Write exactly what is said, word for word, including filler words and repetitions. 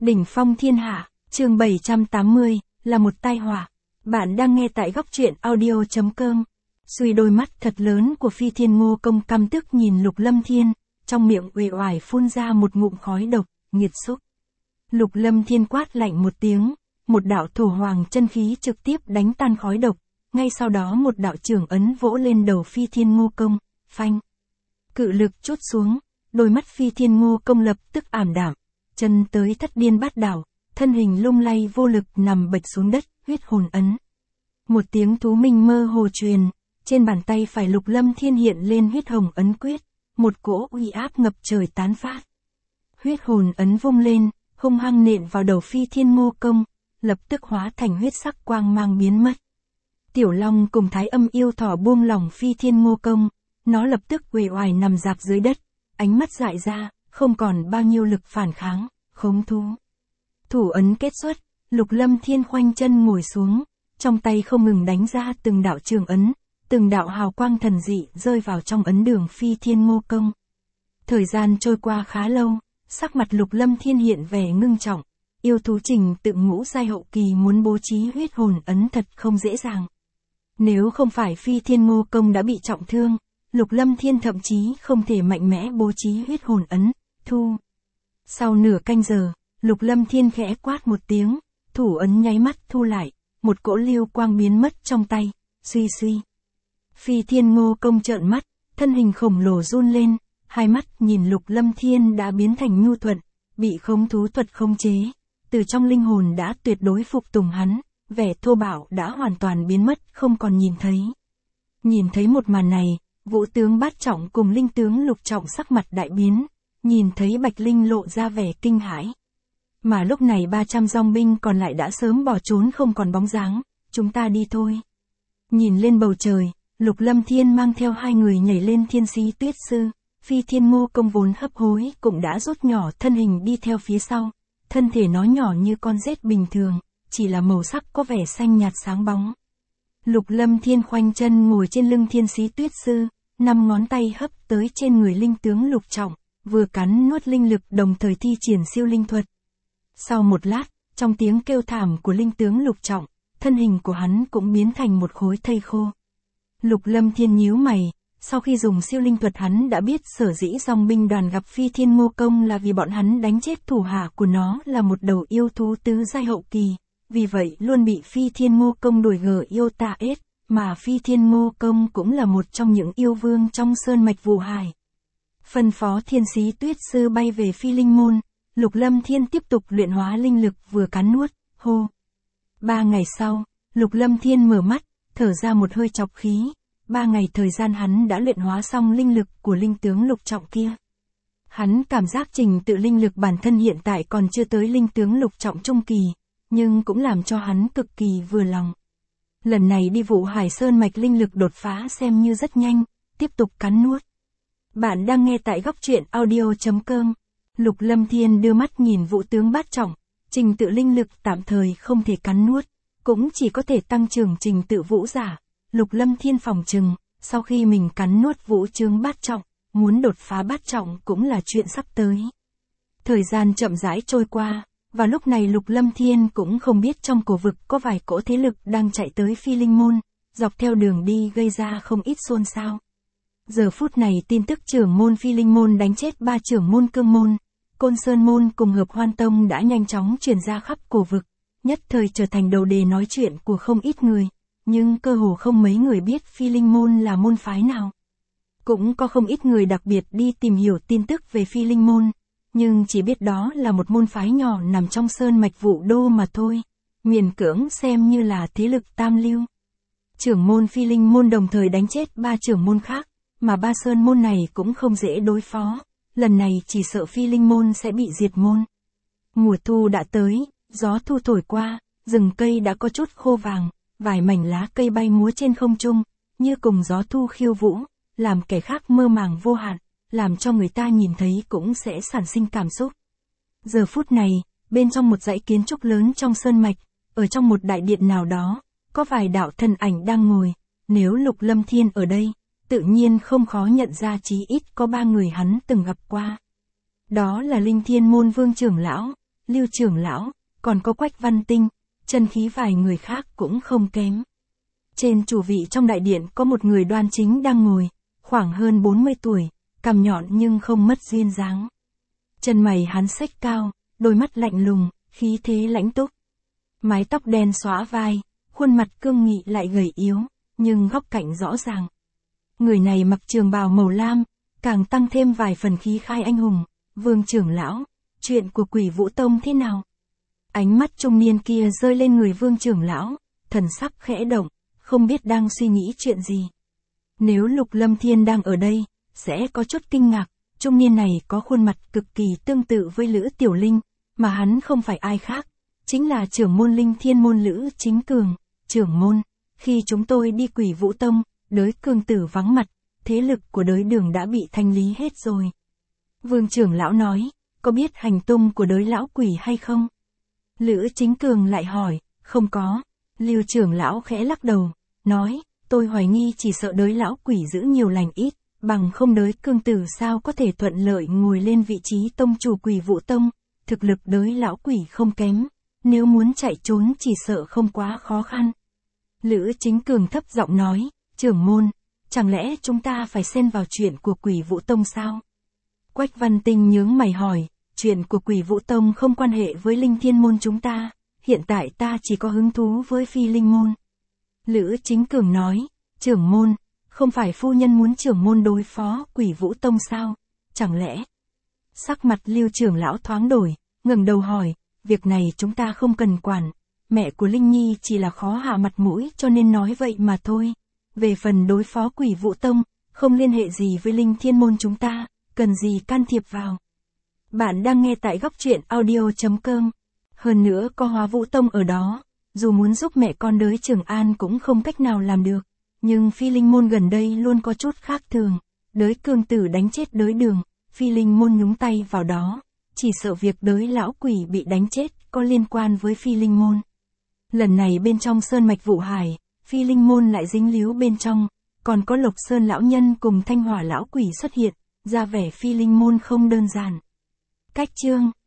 Đỉnh phong thiên hạ, chương bảy trăm tám mươi, là một tai họa. Bạn đang nghe tại góc truyện audio chấm com. Suy đôi mắt thật lớn của Phi Thiên Ngô Công căm tức nhìn Lục Lâm Thiên, trong miệng uể oải phun ra một ngụm khói độc, nghiệt xúc. Lục Lâm Thiên quát lạnh một tiếng, một đạo thổ hoàng chân khí trực tiếp đánh tan khói độc, ngay sau đó một đạo trưởng ấn vỗ lên đầu Phi Thiên Ngô Công, phanh. Cự lực trút xuống, đôi mắt Phi Thiên Ngô Công lập tức ảm đạm, chân tới thất điên bát đảo, thân hình lung lay vô lực nằm bệt xuống đất, huyết hồn ấn. Một tiếng thú minh mơ hồ truyền, trên bàn tay phải Lục Lâm Thiên hiện lên huyết hồng ấn quyết, một cỗ uy áp ngập trời tán phát. Huyết hồn ấn vung lên, hung hăng nện vào đầu Phi Thiên Ngô Công, lập tức hóa thành huyết sắc quang mang biến mất. Tiểu Long cùng Thái Âm yêu thỏ buông lỏng Phi Thiên Ngô Công, nó lập tức uể oải nằm rạp dưới đất, ánh mắt dại ra, không còn bao nhiêu lực phản kháng, khống thú. Thủ ấn kết xuất, Lục Lâm Thiên khoanh chân ngồi xuống, trong tay không ngừng đánh ra từng đạo trường ấn, từng đạo hào quang thần dị rơi vào trong ấn đường Phi Thiên Ngô Công. Thời gian trôi qua khá lâu, sắc mặt Lục Lâm Thiên hiện vẻ ngưng trọng, yêu thú trình tự ngũ giai hậu kỳ muốn bố trí huyết hồn ấn thật không dễ dàng. Nếu không phải Phi Thiên Ngô Công đã bị trọng thương, Lục Lâm Thiên thậm chí không thể mạnh mẽ bố trí huyết hồn ấn, thu. Sau nửa canh giờ, Lục Lâm Thiên khẽ quát một tiếng, thủ ấn nháy mắt thu lại, một cỗ lưu quang biến mất trong tay, suy suy. Phi Thiên Ngô Công trợn mắt, thân hình khổng lồ run lên, hai mắt nhìn Lục Lâm Thiên đã biến thành nhu thuận, bị khống thú thuật khống chế, từ trong linh hồn đã tuyệt đối phục tùng hắn, vẻ thô bạo đã hoàn toàn biến mất không còn nhìn thấy. Nhìn thấy một màn này, Vũ tướng Bát Trọng cùng Linh tướng Lục Trọng sắc mặt đại biến, nhìn thấy Bạch Linh lộ ra vẻ kinh hãi. Mà lúc này ba trăm dòng binh còn lại đã sớm bỏ trốn không còn bóng dáng, chúng ta đi thôi. Nhìn lên bầu trời, Lục Lâm Thiên mang theo hai người nhảy lên Thiên Sĩ Tuyết Sư, Phi Thiên Ngô Công vốn hấp hối cũng đã rút nhỏ thân hình đi theo phía sau, thân thể nó nhỏ như con rết bình thường, chỉ là màu sắc có vẻ xanh nhạt sáng bóng. Lục Lâm Thiên khoanh chân ngồi trên lưng Thiên Sĩ Tuyết Sư, năm ngón tay hấp tới trên người Linh tướng Lục Trọng, vừa cắn nuốt linh lực đồng thời thi triển siêu linh thuật. Sau một lát, trong tiếng kêu thảm của Linh tướng Lục Trọng, thân hình của hắn cũng biến thành một khối thây khô. Lục Lâm Thiên nhíu mày, sau khi dùng siêu linh thuật hắn đã biết sở dĩ dòng binh đoàn gặp Phi Thiên Ngô Công là vì bọn hắn đánh chết thủ hạ của nó là một đầu yêu thú tứ giai hậu kỳ, vì vậy luôn bị Phi Thiên Ngô Công đuổi gở yêu tà ết, mà Phi Thiên Ngô Công cũng là một trong những yêu vương trong sơn mạch Vũ Hải. Phân phó Thiên Sĩ Tuyết Sư bay về Phi Linh Môn, Lục Lâm Thiên tiếp tục luyện hóa linh lực vừa cắn nuốt, hô. Ba ngày sau, Lục Lâm Thiên mở mắt, thở ra một hơi chọc khí, ba ngày thời gian hắn đã luyện hóa xong linh lực của Linh tướng Lục Trọng kia. Hắn cảm giác trình tự linh lực bản thân hiện tại còn chưa tới Linh tướng Lục Trọng trung kỳ, nhưng cũng làm cho hắn cực kỳ vừa lòng. Lần này đi Vũ Hải Sơn mạch linh lực đột phá xem như rất nhanh, tiếp tục cắn nuốt. Bạn đang nghe tại góc truyện audio chấm com. Lục Lâm Thiên đưa mắt nhìn Vũ tướng Bát Trọng, trình tự linh lực tạm thời không thể cắn nuốt, cũng chỉ có thể tăng trưởng trình tự vũ giả. Lục Lâm Thiên phòng trừng, sau khi mình cắn nuốt Vũ tướng Bát Trọng, muốn đột phá Bát Trọng cũng là chuyện sắp tới. Thời gian chậm rãi trôi qua, và lúc này Lục Lâm Thiên cũng không biết trong cổ vực có vài cỗ thế lực đang chạy tới Phi Linh Môn, dọc theo đường đi gây ra không ít xôn xao. Giờ phút này tin tức trưởng môn Phi Linh Môn đánh chết ba trưởng môn Cương Môn, Côn Sơn Môn cùng Hợp Hoan Tông đã nhanh chóng truyền ra khắp cổ vực, nhất thời trở thành đầu đề nói chuyện của không ít người, nhưng cơ hồ không mấy người biết Phi Linh Môn là môn phái nào. Cũng có không ít người đặc biệt đi tìm hiểu tin tức về Phi Linh Môn, nhưng chỉ biết đó là một môn phái nhỏ nằm trong sơn mạch Vũ Đô mà thôi, miễn cưỡng xem như là thế lực tam lưu. Trưởng môn Phi Linh Môn đồng thời đánh chết ba trưởng môn khác, mà ba sơn môn này cũng không dễ đối phó, lần này chỉ sợ Phi Linh Môn sẽ bị diệt môn. Mùa thu đã tới, gió thu thổi qua, rừng cây đã có chút khô vàng, vài mảnh lá cây bay múa trên không trung, như cùng gió thu khiêu vũ, làm kẻ khác mơ màng vô hạn, làm cho người ta nhìn thấy cũng sẽ sản sinh cảm xúc. Giờ phút này, bên trong một dãy kiến trúc lớn trong sơn mạch, ở trong một đại điện nào đó, có vài đạo thân ảnh đang ngồi, nếu Lục Lâm Thiên ở đây, tự nhiên không khó nhận ra chí ít có ba người hắn từng gặp qua. Đó là Linh Thiên Môn Vương trưởng lão, Lưu trưởng lão, còn có Quách Văn Tinh, chân khí vài người khác cũng không kém. Trên chủ vị trong đại điện có một người đoan chính đang ngồi, khoảng hơn bốn mươi tuổi, cằm nhọn nhưng không mất duyên dáng. Chân mày hắn xếch cao, đôi mắt lạnh lùng, khí thế lãnh túc. Mái tóc đen xõa vai, khuôn mặt cương nghị lại gầy yếu, nhưng góc cạnh rõ ràng. Người này mặc trường bào màu lam, càng tăng thêm vài phần khí khai anh hùng. Vương trưởng lão, chuyện của Quỷ Vũ Tông thế nào? Ánh mắt trung niên kia rơi lên người Vương trưởng lão, thần sắc khẽ động, không biết đang suy nghĩ chuyện gì. Nếu Lục Lâm Thiên đang ở đây, sẽ có chút kinh ngạc, trung niên này có khuôn mặt cực kỳ tương tự với Lữ Tiểu Linh, mà hắn không phải ai khác, chính là trưởng môn Linh Thiên môn Lữ Chính Cường. Trưởng môn, khi chúng tôi đi Quỷ Vũ Tông, đới Cường tử vắng mặt, thế lực của đới Đường đã bị thanh lý hết rồi. Vương trưởng lão nói, có biết hành tung của đới lão quỷ hay không? Lữ Chính Cường lại hỏi, không có. Lưu trưởng lão khẽ lắc đầu, nói, tôi hoài nghi chỉ sợ đới lão quỷ giữ nhiều lành ít, bằng không đới Cường tử sao có thể thuận lợi ngồi lên vị trí tông chủ Quỷ Vũ Tông, thực lực đới lão quỷ không kém, nếu muốn chạy trốn chỉ sợ không quá khó khăn. Lữ Chính Cường thấp giọng nói, trưởng môn, chẳng lẽ chúng ta phải xen vào chuyện của Quỷ Vũ Tông sao? Quách Văn Tinh nhướng mày hỏi, chuyện của Quỷ Vũ Tông không quan hệ với Linh Thiên môn chúng ta, hiện tại ta chỉ có hứng thú với Phi Linh môn. Lữ Chính Cường nói, trưởng môn, không phải phu nhân muốn trưởng môn đối phó Quỷ Vũ Tông sao? Chẳng lẽ? Sắc mặt Lưu trưởng lão thoáng đổi, ngẩng đầu hỏi, việc này chúng ta không cần quản, mẹ của Linh Nhi chỉ là khó hạ mặt mũi cho nên nói vậy mà thôi. Về phần đối phó Quỷ Vũ Tông, không liên hệ gì với Linh Thiên môn chúng ta, cần gì can thiệp vào. Bạn đang nghe tại góc truyện audio chấm com. Hơn nữa có Hóa Vũ Tông ở đó, dù muốn giúp mẹ con đới Trường An cũng không cách nào làm được. Nhưng Phi Linh môn gần đây luôn có chút khác thường. Đới Cường tử đánh chết đới Đường, Phi Linh môn nhúng tay vào đó. Chỉ sợ việc đới lão quỷ bị đánh chết có liên quan với Phi Linh môn. Lần này bên trong Sơn Mạch Vũ Hải, Phi Linh môn lại dính líu bên trong, còn có Lộc Sơn lão nhân cùng Thanh Hỏa lão quỷ xuất hiện, ra vẻ Phi Linh môn không đơn giản. Cách chương